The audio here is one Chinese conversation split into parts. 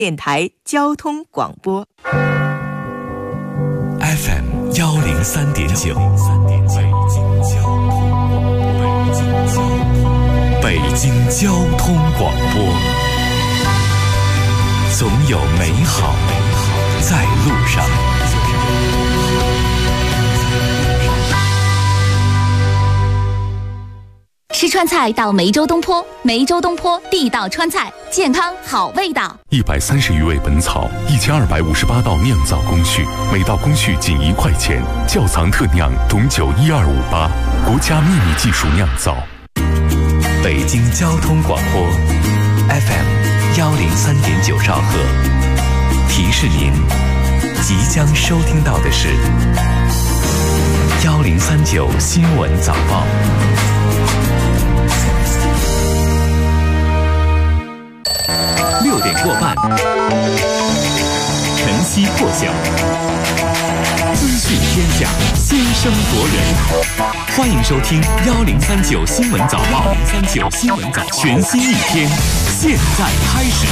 电台交通广播 FM 103.9，北京交通广播，总有美好在路上。 吃川菜到梅州东坡，梅州东坡地道川菜，健康好味道。 130余味本草，1258道酿造工序，每道工序仅1块钱。窖藏特酿董酒12588，国家秘密技术酿造。 北京交通广播 FM 103.9兆赫，提示您即将收听到的是1039新闻早报。6点过半，晨曦破晓，资讯天下，先声夺人。欢迎收听1039新闻早报，1039新闻早报，全新一天，现在开始。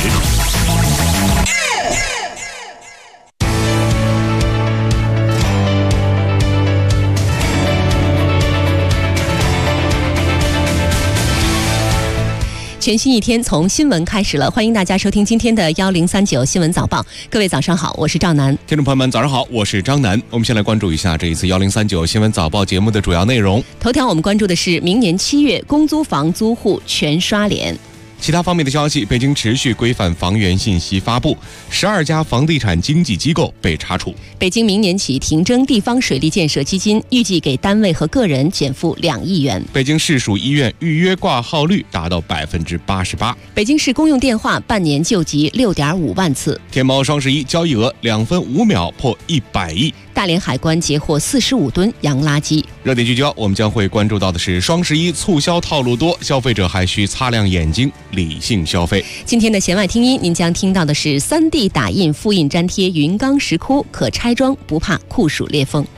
全新一天从新闻开始了，欢迎大家收听今天的1039新闻早报。各位早上好，我是赵楠。 听众朋友们早上好，我是张楠。我们先来关注一下这一次1039新闻早报节目的主要内容。 头条我们关注的是明年7月公租房租户全刷脸。 其他方面的消息，北京持续规范房源信息发布，12家房地产经纪机构被查处。 北京明年起停征地方水利建设基金，预计给单位和个人减负2亿元。 北京市属医院预约挂号率达到88%。 北京市公用电话半年救急6.5万次。 天猫双11交易额2分5秒破100亿。 大连海关截获45吨洋垃圾。 热点聚焦，我们将会关注到的是双11促销套路多，消费者还需擦亮眼睛，理性消费。 今天的弦外听音，您将听到的是3D 打印复印粘贴云冈石窟，可拆装，不怕酷暑裂缝。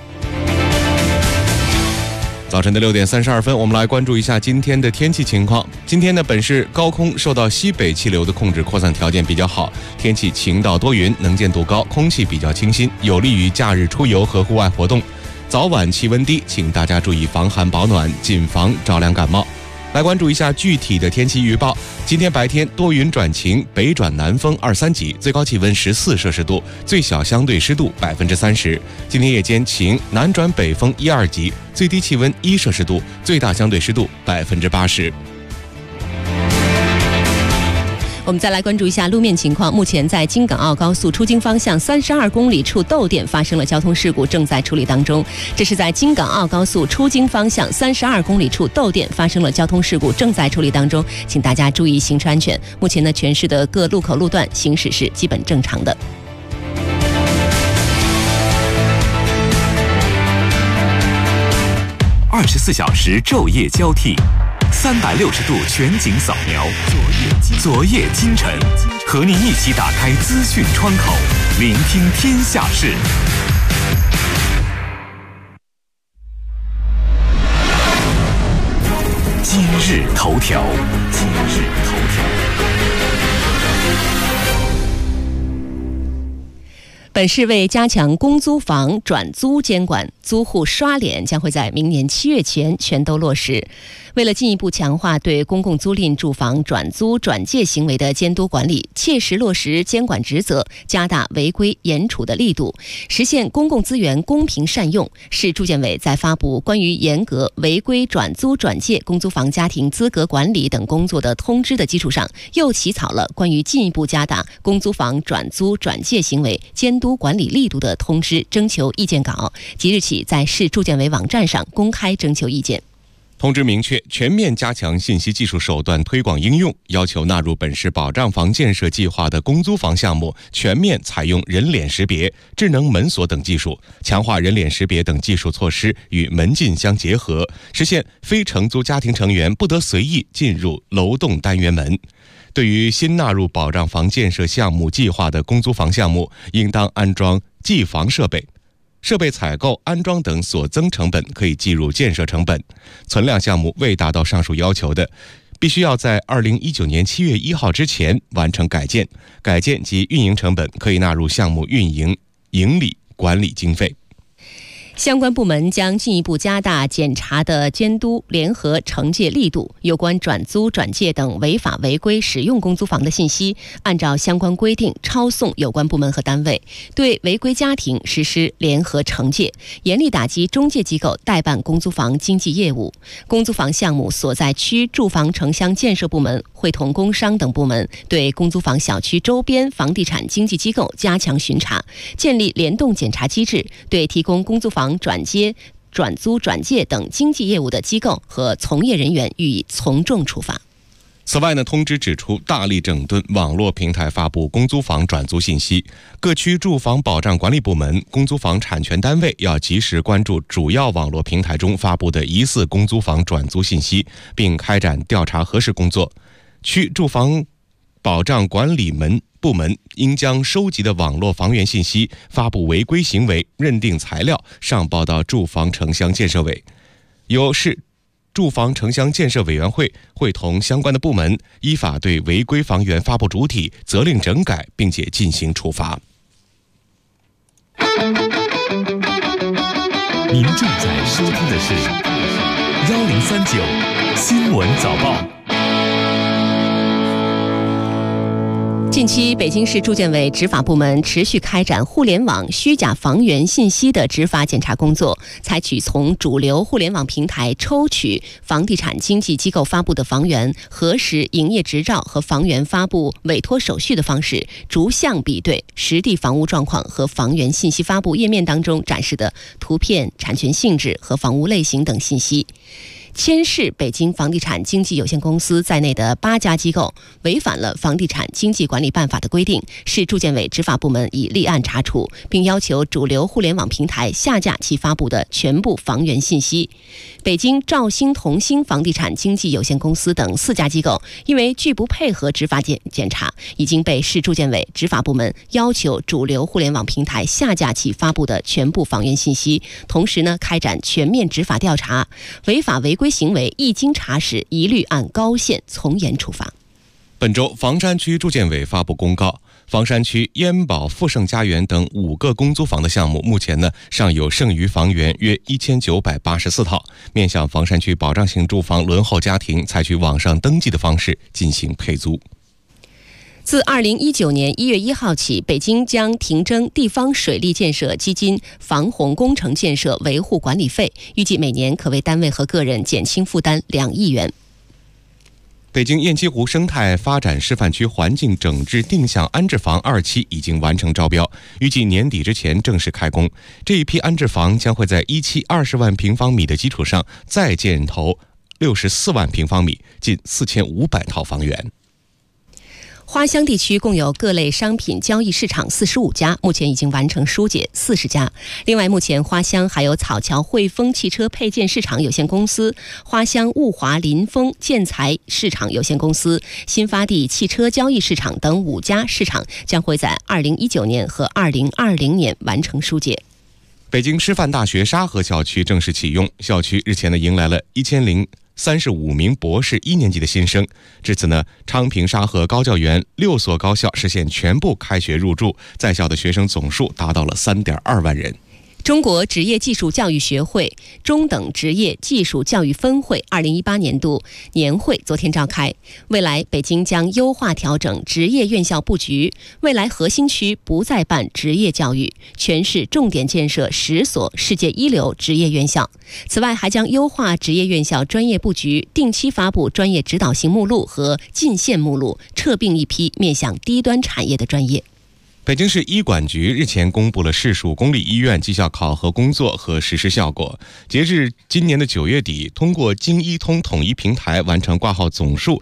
早晨的6点32分，我们来关注一下今天的天气情况。今天呢，本市高空受到西北气流的控制，扩散条件比较好，天气晴到多云，能见度高，空气比较清新，有利于假日出游和户外活动。早晚气温低，请大家注意防寒保暖，谨防着凉感冒。来关注一下具体的天气预报。今天白天多云转晴，北转南风2、3级，最高气温14摄氏度，最小相对湿度30%。今天夜间晴，南转北风1、2级，最低气温1摄氏度，最大相对湿度80%。 我们再来关注一下路面情况。目前在京港澳高速出京方向32公里处窦店发生了交通事故，正在处理当中。这是在京港澳高速出京方向32公里处窦店发生了交通事故，正在处理当中，请大家注意行车安全。目前呢，全市的各路口路段行驶是基本正常的。 24小时昼夜交替，360度全景扫描，昨夜今晨，和您一起打开资讯窗口，聆听天下事。今日头条。 本市为加强公租房转租监管，租户刷脸将会在明年7月前全都落实。为了进一步强化对公共租赁住房转租转借行为的监督管理，切实落实监管职责，加大违规严处的力度，实现公共资源公平善用，市住建委在发布关于严格违规转租转借公租房家庭资格管理等工作的通知的基础上，又起草了关于进一步加大公租房转租转借行为监督管理力度的通知征求意见稿，即日起在市住建委网站上公开征求意见。 通知明确，全面加强信息技术手段推广应用，要求纳入本市保障房建设计划的公租房项目全面采用人脸识别、智能门锁等技术，强化人脸识别等技术措施与门禁相结合，实现非承租家庭成员不得随意进入楼栋单元门。对于新纳入保障房建设项目计划的公租房项目，应当安装记房设备。设备采购、安装等所增成本可以计入建设成本。存量项目未达到上述要求的， 必须要在2019年7月1号之前完成改建，改建及运营成本可以纳入项目运营、营理、管理经费。 相关部门将进一步加大检查的监督、联合惩戒力度。有关转租、转借等违法违规使用公租房的信息，按照相关规定抄送有关部门和单位，对违规家庭实施联合惩戒，严厉打击中介机构代办公租房经纪业务。公租房项目所在区住房城乡建设部门会同工商等部门对公租房小区周边房地产经纪机构加强巡查，建立联动检查机制，对提供公租房转接、转租、转借等经纪业务的机构和从业人员予以从重处罚。 此外呢，通知指出，大力整顿网络平台发布公租房转租信息，各区住房保障管理部门、公租房产权单位要及时关注主要网络平台中发布的疑似公租房转租信息，并开展调查核实工作。区住房保障管理部门应将收集的网络房源信息、发布违规行为认定材料上报到住房城乡建设委，由市住房城乡建设委员会会同相关的部门依法对违规房源发布主体责令整改，并且进行处罚。 您正在收听的是1039新闻早报。 近期，北京市住建委执法部门持续开展互联网虚假房源信息的执法检查工作，采取从主流互联网平台抽取房地产经纪机构发布的房源、核实营业执照和房源发布委托手续的方式，逐项比对实地房屋状况和房源信息发布页面当中展示的图片、产权性质和房屋类型等信息。牵涉北京房地产经纪有限公司在内的8家机构违反了《房地产经纪管理办法》的规定，市住建委执法部门已立案查处，并要求主流互联网平台下架其发布的全部房源信息。北京兆兴同兴房地产经纪有限公司等4家机构因为拒不配合执法检查，已经被市住建委执法部门要求主流互联网平台下架其发布的全部房源信息，同时呢开展全面执法调查，违法违规行为一经查实，一律按高线从严处罚。 本周，房山区住建委发布公告，房山区燕宝富盛家园等5个公租房的项目，目前呢尚有剩余房源约1984套，面向房山区保障性住房轮候家庭，采取网上登记的方式进行配租。 自2019年1月1号起，北京将停征地方水利建设基金防洪工程建设维护管理费，预计每年可为单位和个人减轻负担2亿元。 北京雁栖湖生态发展示范区环境整治定向安置房2期已经完成招标，预计年底之前正式开工。这一批安置房将会在1期20万平方米的基础上再建投64万平方米，近4500套房源。 花乡地区共有各类商品交易市场45家，目前已经完成疏解40家。另外，目前花乡还有草桥汇丰汽车配件市场有限公司、花乡物华林丰建材市场有限公司、新发地汽车交易市场等5家市场将会在2019年和2020年完成疏解。 北京师范大学沙河校区正式启用，校区日前迎来了1035名博士1年级的新生。至此呢，昌平沙河高教园6所高校实现全部开学入住，在校的学生总数达到了3.2万人。 中国职业技术教育学会中等职业技术教育分会2018年度年会昨天召开。未来北京将优化调整职业院校布局，未来核心区不再办职业教育，全市重点建设10所世界一流职业院校。此外，还将优化职业院校专业布局，定期发布专业指导型目录和进线目录，撤并一批面向低端产业的专业。 北京市医管局日前公布了市属公立医院绩效考核工作和实施效果。截至今年的9月底，通过京医通统一平台完成挂号总数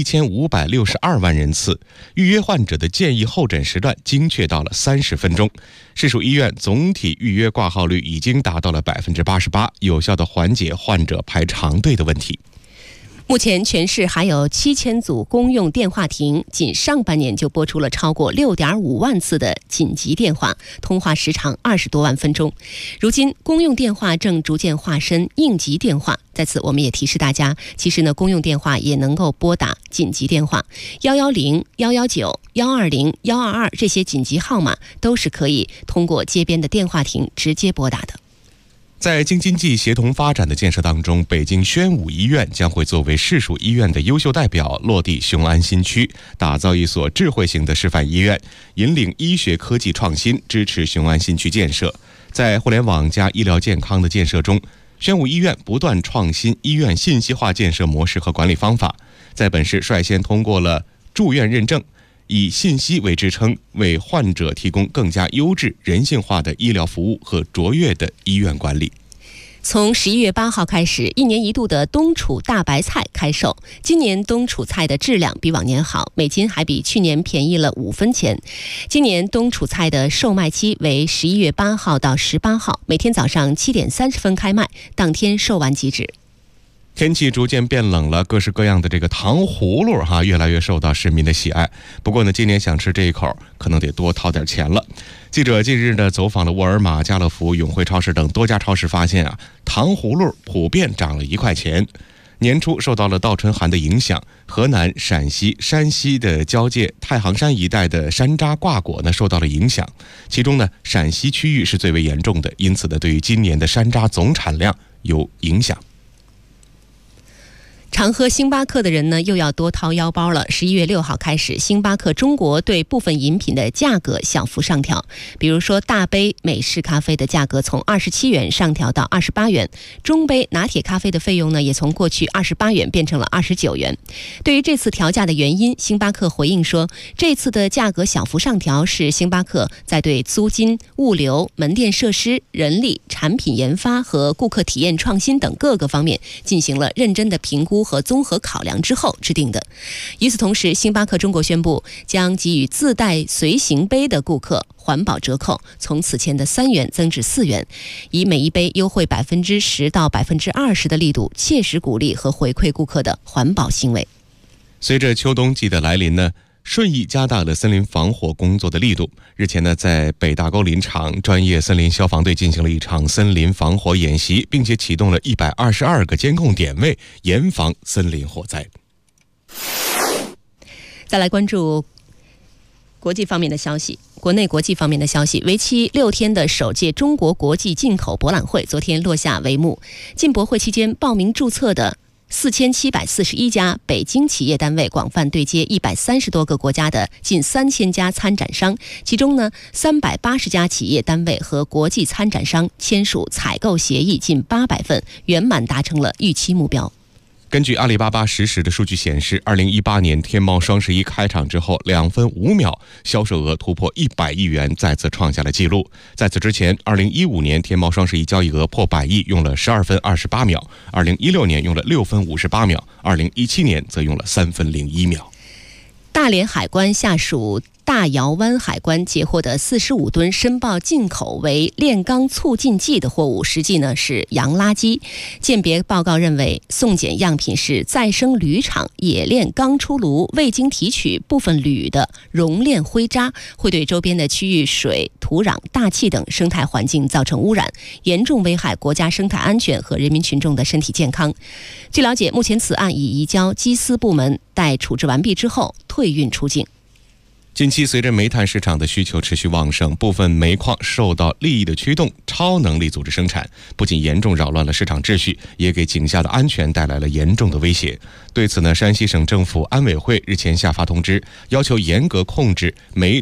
1562万人次，预约患者的建议候诊时段精确到了30分钟。市属医院总体预约挂号率已经达到了88%，有效地缓解患者排长队的问题。 目前全市还有7000组公用电话亭，仅上半年就拨出了超过6.5万次的紧急电话，通话时长20多万分钟。如今公用电话正逐渐化身应急电话，在此我们也提示大家，其实呢公用电话也能够拨打紧急电话，110、119、120、122这些紧急号码都是可以通过街边的电话亭直接拨打的。 在京津冀协同发展的建设当中，北京宣武医院将会作为市属医院的优秀代表，落地雄安新区，打造一所智慧型的示范医院，引领医学科技创新，支持雄安新区建设。在互联网加医疗健康的建设中，宣武医院不断创新医院信息化建设模式和管理方法，在本市率先通过了住院认证，以信息为支撑，为患者提供更加优质、人性化的医疗服务和卓越的医院管理。 从11月8号开始，一年一度的冬储大白菜开售。今年冬储菜的质量比往年好，每斤还比去年便宜了5分钱。今年冬储菜的售卖期为11月8号到18号，每天早上7点30分开卖，当天售完即止。 天气逐渐变冷了，各式各样的这个糖葫芦越来越受到市民的喜爱。不过呢，今年想吃这一口，可能得多掏点钱了。记者近日呢走访了沃尔玛、家乐福、永辉超市等多家超市，发现糖葫芦普遍涨了1块钱。年初受到了倒春寒的影响，河南、陕西、山西的交界太行山一带的山楂挂果呢受到了影响，其中呢陕西区域是最为严重的，因此呢对于今年的山楂总产量有影响。 常喝星巴克的人呢，又要多掏腰包了。11月6号开始，星巴克中国对部分饮品的价格小幅上调，比如说大杯美式咖啡的价格从27元上调到28元，中杯拿铁咖啡的费用呢，也从过去28元变成了29元。对于这次调价的原因，星巴克回应说，这次的价格小幅上调是星巴克在对租金、物流、门店设施、人力、产品研发和顾客体验创新等各个方面进行了认真的评估和综合考量之后制定的。与此同时，星巴克中国宣布将给予自带随行杯的顾客环保折扣，从此前的3元增至4元，以每一杯优惠10%到20%的力度，切实鼓励和回馈顾客的环保行为。 随着秋冬季的来临呢，顺义加大了森林防火工作的力度。日前呢，在北大沟林场，专业森林消防队进行了一场森林防火演习，并且启动了122个监控点位，严防森林火灾。 再来关注国际方面的消息。国内国际方面的消息，为期6天的首届中国国际进口博览会昨天落下帷幕。进博会期间，报名注册的4741家北京企业单位广泛对接130多个国家的近3000家参展商，其中呢380家企业单位和国际参展商签署采购协议近800份，圆满达成了预期目标。 根据阿里巴巴实时的数据显示，2018年天猫双11开场之后2分5秒，销售额突破100亿元，再次创下了纪录。在此之前，2015年天猫双11交易额破100亿用了12分28秒，2016年用了6分58秒，2017年则用了3分01秒。 大连海关下属大窑湾海关截获的45吨申报进口为炼钢促进剂的货物，实际呢是洋垃圾。鉴别报告认为，送检样品是再生铝厂冶炼钢出炉未经提取部分铝的熔炼灰渣，会对周边的区域水、土壤、大气等生态环境造成污染，严重危害国家生态安全和人民群众的身体健康。据了解，目前此案已移交缉私部门，待处置完毕之后退运出境。 近期随着煤炭市场的需求持续旺盛，部分煤矿受到利益的驱动，超能力组织生产，不仅严重扰乱了市场秩序，也给井下的安全带来了严重的威胁。对此呢，山西省政府安委会日前下发通知，要求严格控制煤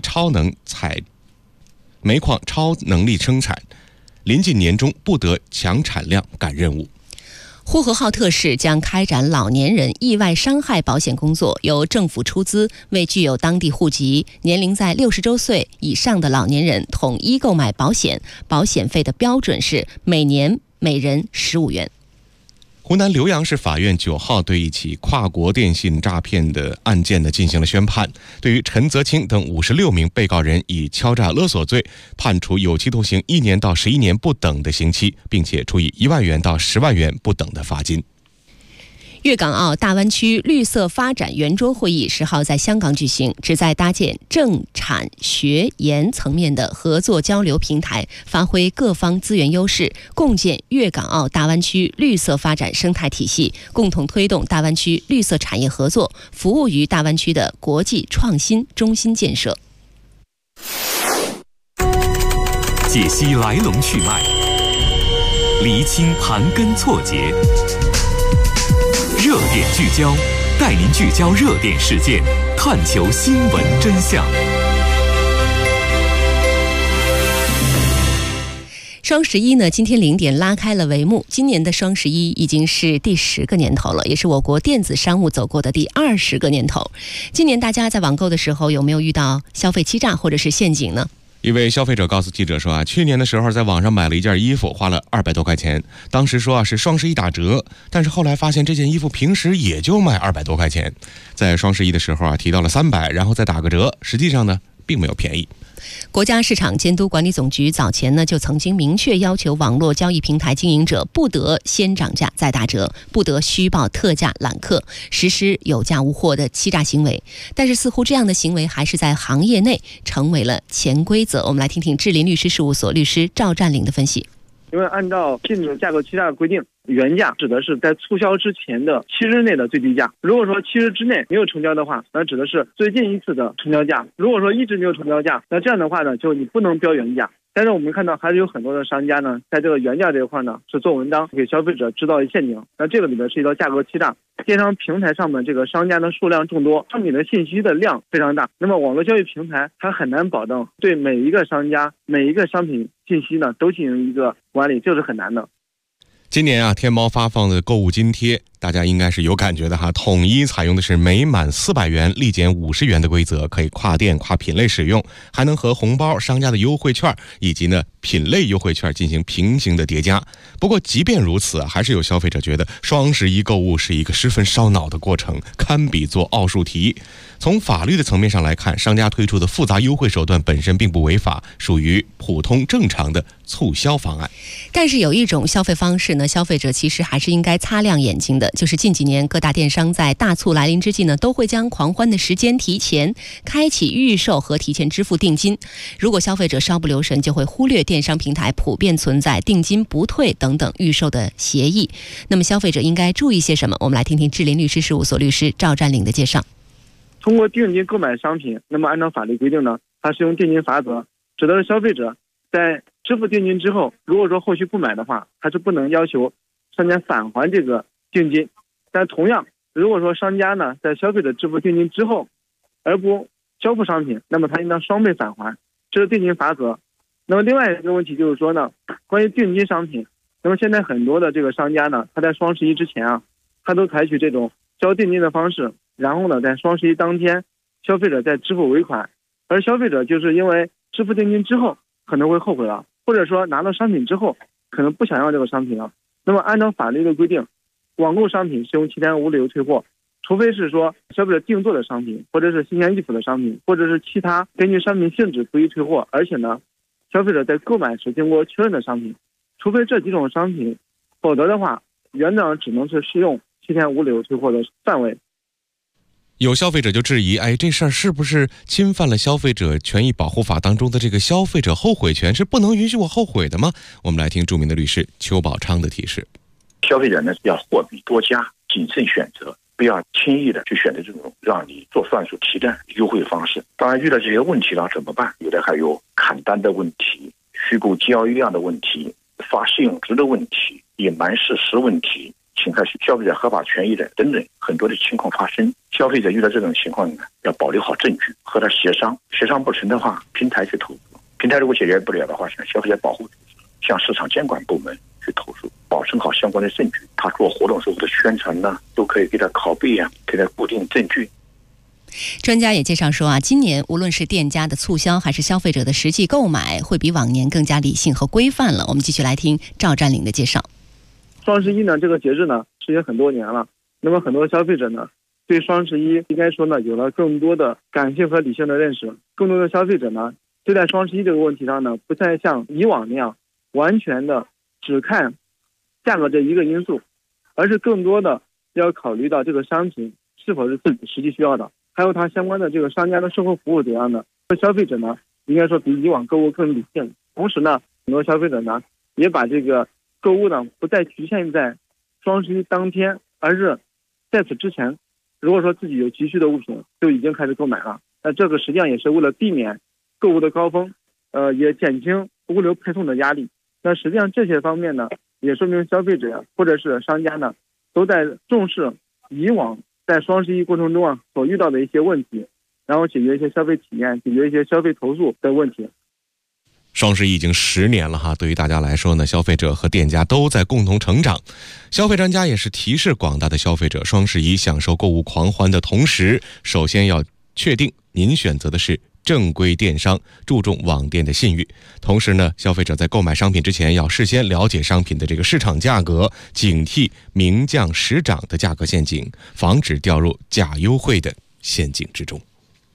矿超能力生产，临近年终不得抢产量赶任务。 呼和浩特市将开展老年人意外伤害保险工作，由政府出资为具有当地户籍、年龄在60周岁以上的老年人统一购买保险，保险费的标准是每年每人15元。 湖南浏阳市法院9号对一起跨国电信诈骗的案件进行了宣判，对于陈泽清等56名被告人以敲诈勒索罪判处有期徒刑1年到11年不等的刑期，并且处以1万元到10万元不等的罚金。 粤港澳大湾区绿色发展圆桌会议10号在香港举行，旨在搭建政产学研层面的合作交流平台，发挥各方资源优势，共建粤港澳大湾区绿色发展生态体系，共同推动大湾区绿色产业合作，服务于大湾区的国际创新中心建设。 解析来龙去脉，厘清盘根错节，热点聚焦，带您聚焦热点事件，探求新闻真相。 双11呢，今天0点拉开了帷幕。今年的双11已经是第10个年头了，也是我国电子商务走过的第20个年头。今年大家在网购的时候有没有遇到消费欺诈或者是陷阱呢？ 一位消费者告诉记者说去年的时候在网上买了一件衣服，花了200多块钱，当时说是双11打折，但是后来发现这件衣服平时也就卖200多块钱，在双11的时候提到了300，然后再打个折，实际上呢并没有便宜。 国家市场监督管理总局早前呢就曾经明确要求网络交易平台经营者不得先涨价再打折，不得虚报特价揽客，实施有价无货的欺诈行为。但是似乎这样的行为还是在行业内成为了潜规则。我们来听听智林律师事务所律师赵占领的分析。 因为按照禁止价格欺诈的规定，原价指的是在促销之前的7日内的最低价。如果说7日之内没有成交的话，那指的是最近一次的成交价。如果说一直没有成交价，那这样的话呢，就你不能标原价。但是我们看到还是有很多的商家呢，在这个原价这一块呢是做文章，给消费者制造陷阱。那这个里面涉及到价格欺诈。电商平台上面这个商家的数量众多，商品的信息的量非常大，那么网络交易平台它很难保证对每一个商家每一个商品信息呢都进行一个管理，这是很难的。 今年天猫发放的购物津贴，大家应该是有感觉的统一采用的是每满400元立减50元的规则，可以跨店跨品类使用，还能和红包、商家的优惠券以及品类优惠券进行平行的叠加。不过即便如此还是有消费者觉得双11购物是一个十分烧脑的过程，堪比做奥数题。从法律的层面上来看，商家推出的复杂优惠手段本身并不违法，属于普通正常的促销方案。 但是有一种消费方式呢，消费者其实还是应该擦亮眼睛的，就是近几年各大电商在大促来临之际呢，都会将狂欢的时间提前，开启预售和提前支付定金。如果消费者稍不留神，就会忽略电商平台普遍存在定金不退等等预售的协议。那么消费者应该注意些什么？我们来听听智林律师事务所律师赵占领的介绍。 通过定金购买商品，那么按照法律规定呢，它适用定金法则，指的是消费者在支付定金之后，如果说后续不买的话，它是不能要求商家返还这个定金。但同样，如果说商家呢在消费者支付定金之后而不交付商品，那么他应当双倍返还，这是定金法则。那么另外一个问题就是说呢，关于定金商品，那么现在很多的这个商家呢，他在双11之前他都采取这种交定金的方式，然后呢在双11当天消费者再支付尾款，而消费者就是因为支付定金之后可能会后悔了，或者说拿到商品之后可能不想要这个商品了。那么按照法律的规定，网购商品适用7天无理由退货，除非是说消费者定做的商品，或者是心猿意辅的商品，或者是其他根据商品性质不予退货，而且呢消费者在购买时经过确认的商品，除非这几种商品，否则的话原则上只能是适用7天无理由退货的范围。 有消费者就质疑，这事儿是不是侵犯了消费者权益保护法当中的这个消费者后悔权，是不能允许我后悔的吗？我们来听著名的律师邱宝昌的提示。 消费者呢要货比多加，谨慎选择，不要轻易的去选择这种让你做算术题的优惠方式。当然遇到这些问题了怎么办？有的还有砍单的问题、虚构交易量的问题、发信用值的问题、隐瞒事实问题、侵害消费者合法权益的等等很多的情况发生。消费者遇到这种情况呢，要保留好证据，和他协商，协商不成的话，平台去投诉。平台如果解决不了的话，向消费者保护组织、向市场监管部门去投诉，保存好相关的证据。他做活动时候的宣传呢，都可以给他拷贝给他固定证据。 专家也介绍说今年无论是店家的促销还是消费者的实际购买，会比往年更加理性和规范了。我们继续来听赵占领的介绍。 双11呢，这个节日呢实行很多年了，那么很多消费者呢对双11应该说呢有了更多的感性和理性的认识，更多的消费者呢对待双11这个问题上呢，不再像以往那样完全的只看价格这一个因素，而是更多的要考虑到这个商品是否是自己实际需要的，还有它相关的这个商家的售后服务怎样的。消费者呢，应该说比以往购物更理性。同时呢，很多消费者呢，也把这个购物呢不再局限在双十一当天，而是在此之前，如果说自己有急需的物品，就已经开始购买了。那这个实际上也是为了避免购物的高峰，也减轻物流配送的压力。那实际上这些方面呢，也说明消费者或者是商家呢，都在重视以往在双十一过程中所遇到的一些问题，然后解决一些消费体验，解决一些消费投诉的问题。 双十一已经10年了哈，对于大家来说呢，消费者和店家都在共同成长。消费专家也是提示广大的消费者，双十一享受购物狂欢的同时，首先要确定您选择的是正规电商，注重网店的信誉。同时呢，消费者在购买商品之前要事先了解商品的这个市场价格，警惕明降实涨的价格陷阱，防止掉入假优惠的陷阱之中。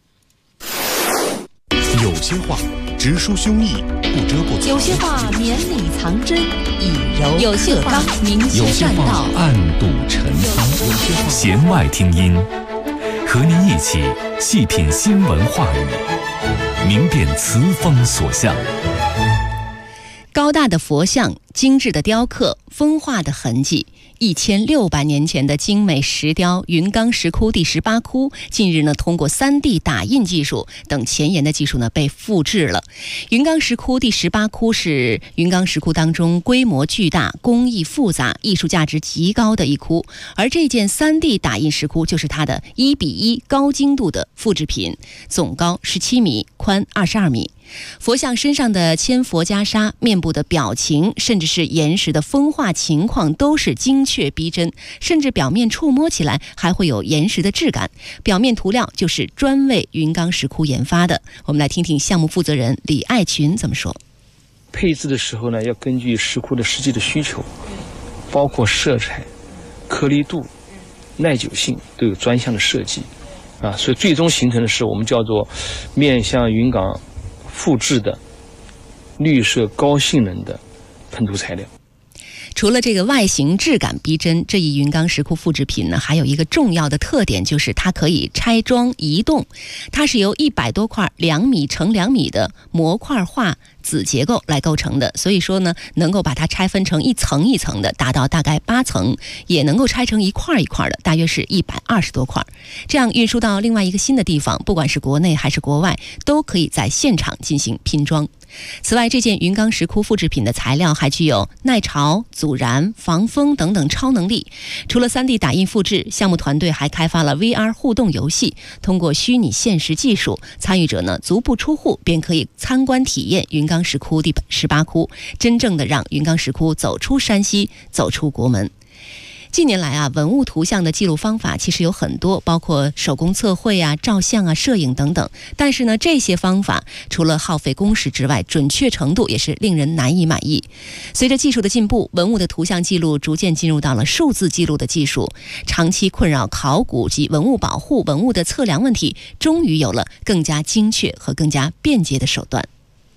有些话直抒胸臆，不遮不藏； 有些话绵里藏针，以柔有些话明有些确善道； 话暗度陈仓。弦外听音，和您一起细品新闻话语，明辨词风所向。 高大的佛像，精致的雕刻，风化的痕迹。1600年前的精美石雕云冈石窟第18窟，近日呢通过3D 打印技术等前沿的技术呢被复制了。云冈石窟第18窟是云冈石窟当中规模巨大、工艺复杂、艺术价值极高的一窟，而这件3D 打印石窟就是它的1:1高精度的复制品，总高17米，宽22米。佛像身上的千佛袈裟、面部的表情，甚至是岩石的风化情况，都是精确逼真，甚至表面触摸起来还会有岩石的质感。表面涂料就是专为云冈石窟研发的。我们来听听项目负责人李爱群怎么说。 配置的时候呢，要根据石窟的实际的需求，包括色彩、颗粒度、耐久性都有专项的设计所以最终形成的是我们叫做面向云冈复制的绿色高性能的喷涂材料。 除了这个外形质感逼真，这一云冈石窟复制品呢，还有一个重要的特点，就是它可以拆装移动。它是由100多块2米乘2米的模块化子结构来构成的，所以说呢，能够把它拆分成一层一层的，达到大概8层，也能够拆成一块一块的，大约是120多块。这样运输到另外一个新的地方，不管是国内还是国外，都可以在现场进行拼装。此外，这件云冈石窟复制品的材料还具有耐潮、阻燃、防风等等超能力。除了3D 打印复制，项目团队还开发了 VR 互动游戏，通过虚拟现实技术，参与者呢足不出户便可以参观体验云冈石窟第18窟，真正的让云冈石窟走出山西，走出国门。近年来文物图像的记录方法其实有很多，包括手工测绘照相摄影等等。但是呢，这些方法除了耗费工时之外，准确程度也是令人难以满意。随着技术的进步，文物的图像记录逐渐进入到了数字记录的技术，长期困扰考古及文物保护、文物的测量问题，终于有了更加精确和更加便捷的手段。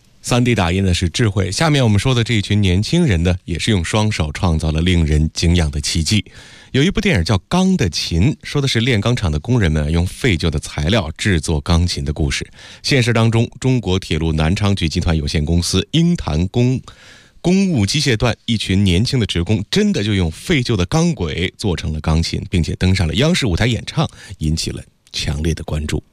3D 打印的是智慧，下面我们说的这一群年轻人呢，也是用双手创造了令人敬仰的奇迹。有一部电影叫《钢的琴》，说的是炼钢厂的工人们用废旧的材料制作钢琴的故事。现实当中，中国铁路南昌局集团有限公司鹰潭公务机械段一群年轻的职工，真的就用废旧的钢轨做成了钢琴，并且登上了央视舞台演唱，引起了强烈的关注。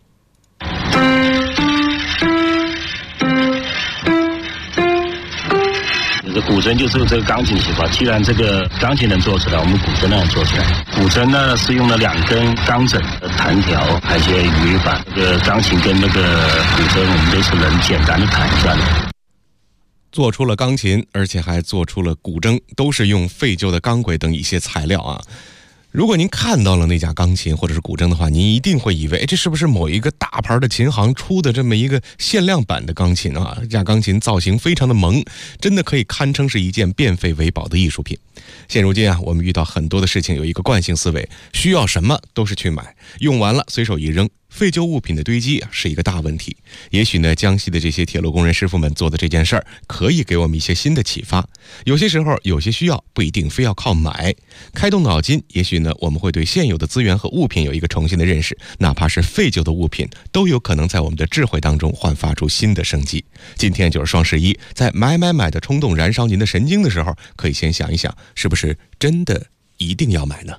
古筝就是这个钢琴喜欢，既然这个钢琴能做出来，我们古筝能做出来。古筝呢是用了2根钢枕、弹条，还有一些鱼板。这个钢琴跟那个古筝，我们都是能简单的弹一下的。 做出了钢琴，而且还做出了古筝，都是用废旧的钢轨等一些材料如果您看到了那架钢琴或者是古筝的话，您一定会以为这是不是某一个大牌的琴行出的这么一个限量版的钢琴这架钢琴造型非常的萌，真的可以堪称是一件变废为宝的艺术品。现如今我们遇到很多的事情有一个惯性思维，需要什么都是去买，用完了随手一扔， 废旧物品的堆积是一个大问题。也许呢，江西的这些铁路工人师傅们做的这件事儿，可以给我们一些新的启发。有些时候，有些需要不一定非要靠买，开动脑筋，也许呢，我们会对现有的资源和物品有一个重新的认识。哪怕是废旧的物品，都有可能在我们的智慧当中焕发出新的生机。今天就是双11，在买的冲动燃烧您的神经的时候，可以先想一想，是不是真的一定要买呢？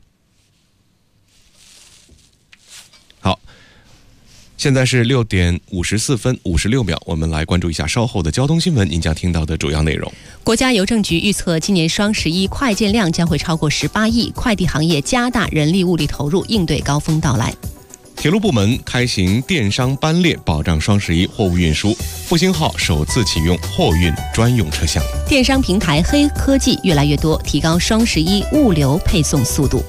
好，现在是6点54分56秒，我们来关注一下稍后的交通新闻，您将听到的主要内容。 国家邮政局预测，今年双11快件量将会超过18亿，快递行业加大人力物力投入，应对高峰到来。 铁路部门开行电商班列，保障双11货物运输。复兴号首次启用货运专用车厢。 电商平台黑科技越来越多，提高双11物流配送速度。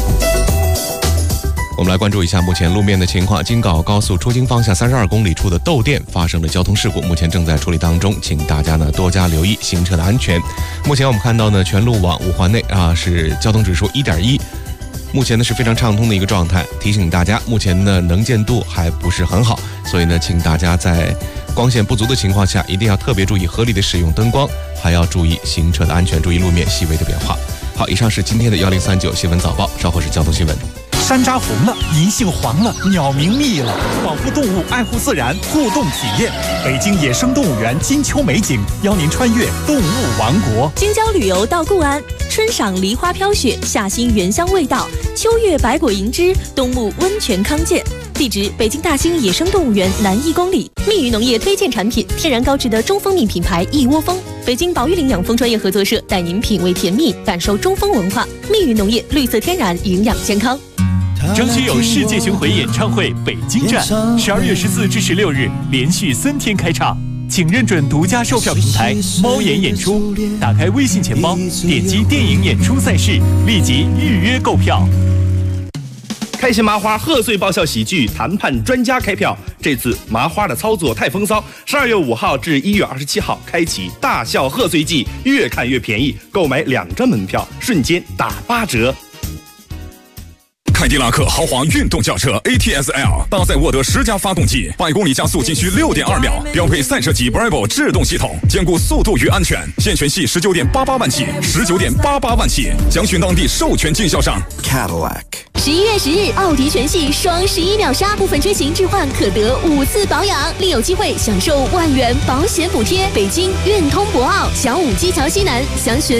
我们来关注一下目前路面的情况。京皋高速出京方向32公里处的窦店发生了交通事故，目前正在处理当中，请大家呢多加留意行车的安全。目前我们看到呢，全路网5环内是交通指数1.1。目前呢是非常畅通的一个状态，提醒大家，目前呢能见度还不是很好，所以呢，请大家在光线不足的情况下，一定要特别注意合理的使用灯光，还要注意行车的安全，注意路面细微的变化。好，以上是今天的1039新闻早报，稍后是交通新闻。 山楂红了，银杏黄了，鸟鸣密了，保护动物，爱护自然，互动体验。北京野生动物园金秋美景，邀您穿越动物王国。 京郊旅游到固安，春赏梨花飘雪，夏欣原香味道，秋月百果银枝，冬沐温泉康健。地址：北京大兴野生动物园南1公里。蜜语农业推荐产品：天然高质的中蜂蜜品牌一窝蜂。北京宝玉岭养蜂专业合作社带您品味甜蜜，感受中蜂文化。蜜语农业，绿色天然，营养健康。 张学友世界巡回演唱会北京站，12月14至16日连续3天开唱，请认准独家售票平台猫眼演出，打开微信钱包，点击电影演出赛事，立即预约购票。 开心麻花贺岁爆笑喜剧谈判专家开票，这次麻花的操作太风骚，12月5号至1月27号开启大笑贺岁季，越看越便宜，购买2张门票瞬间打8折。 凯迪拉克豪华运动轿车 ATS-L 搭载沃德10加发动机，100公里加速仅需6.2秒，标配赛车级 Bravo 制动系统，兼顾速度与安全。现权系19.88万起，19.88万起，详询当地授权经销商。 Cadillac。 11月10日，奥迪全系双11秒杀，部分车型置换可得5次保养，另有机会享受万元保险补贴。北京运通博奥小武基桥西南，详询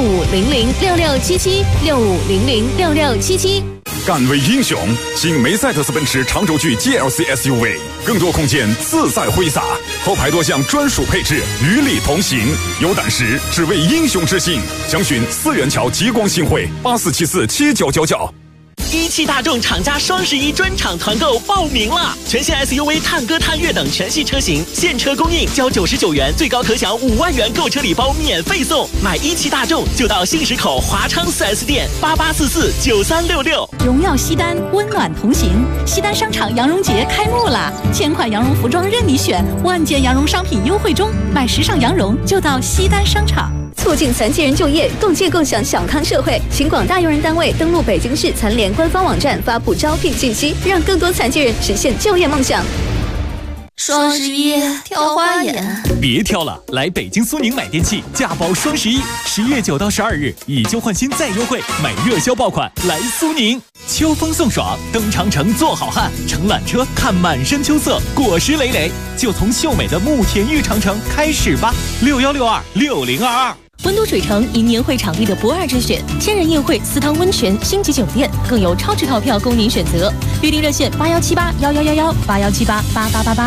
65006677，65006677。 敢为英雄，新梅赛德斯奔驰长轴距 GLC SUV， 更多空间，自在挥洒，后排多项专属配置，与你同行。有胆识，只为英雄之心。详询4元桥极光新会84747999。 17大众厂家双11专场团购报名了！全新 SUV 探歌、探岳等全系车型现车供应，交99元，最高可享5万元购车礼包免费送。买17大众就到信实口华昌 4S 店88449366。 荣耀西单，温暖同行。西单商场羊绒节开幕了，1000款羊绒服装任你选，万件羊绒商品优惠中，买时尚羊绒就到西单商场。 促进残疾人就业，共建共享小康社会。请广大用人单位登录北京市残联官方网站，发布招聘信息，让更多残疾人实现就业梦想。 双11挑花眼， 别挑了，来北京苏宁买电器，价包双11，11月9到12日，以旧换新再优惠，买热销爆款，来苏宁。秋风送爽，登长城做好汉，乘缆车看满山秋色，果实累累，就从秀美的慕田峪长城开始吧，61626022。 温都水城迎年会场地的不二之选，千人宴会、私汤温泉、星级酒店，更有超值套票供您选择。预订热线81781111，8178888888。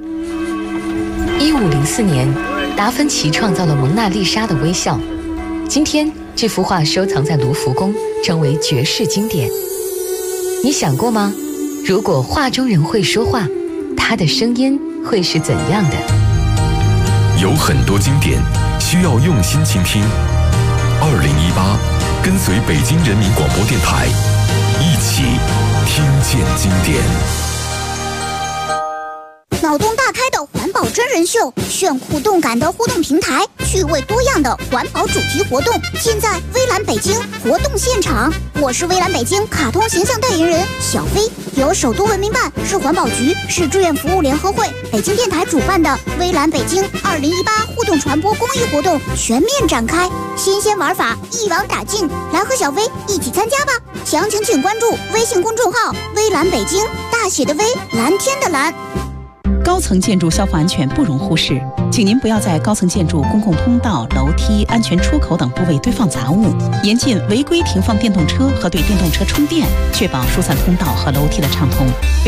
1504年，达芬奇创造了蒙娜丽莎的微笑。今天，这幅画收藏在卢浮宫，成为绝世经典。你想过吗？如果画中人会说话，他的声音会是怎样的？ 有很多经典需要用心倾听。2018，跟随北京人民广播电台，一起听见经典。 脑洞大开的环保真人秀，炫酷动感的互动平台，趣味多样的环保主题活动，尽在微蓝北京活动现场。我是微蓝北京卡通形象代言人小飞，由首都文明办、市环保局、市志愿服务联合会、北京电台主办的微蓝北京2018互动传播公益活动全面展开，新鲜玩法一网打尽，来和小飞一起参加吧！详情请关注微信公众号“微蓝北京”，大写的微，蓝天的蓝。 高层建筑消防安全不容忽视，请您不要在高层建筑公共通道、楼梯、安全出口等部位堆放杂物，严禁违规停放电动车和对电动车充电，确保疏散通道和楼梯的畅通。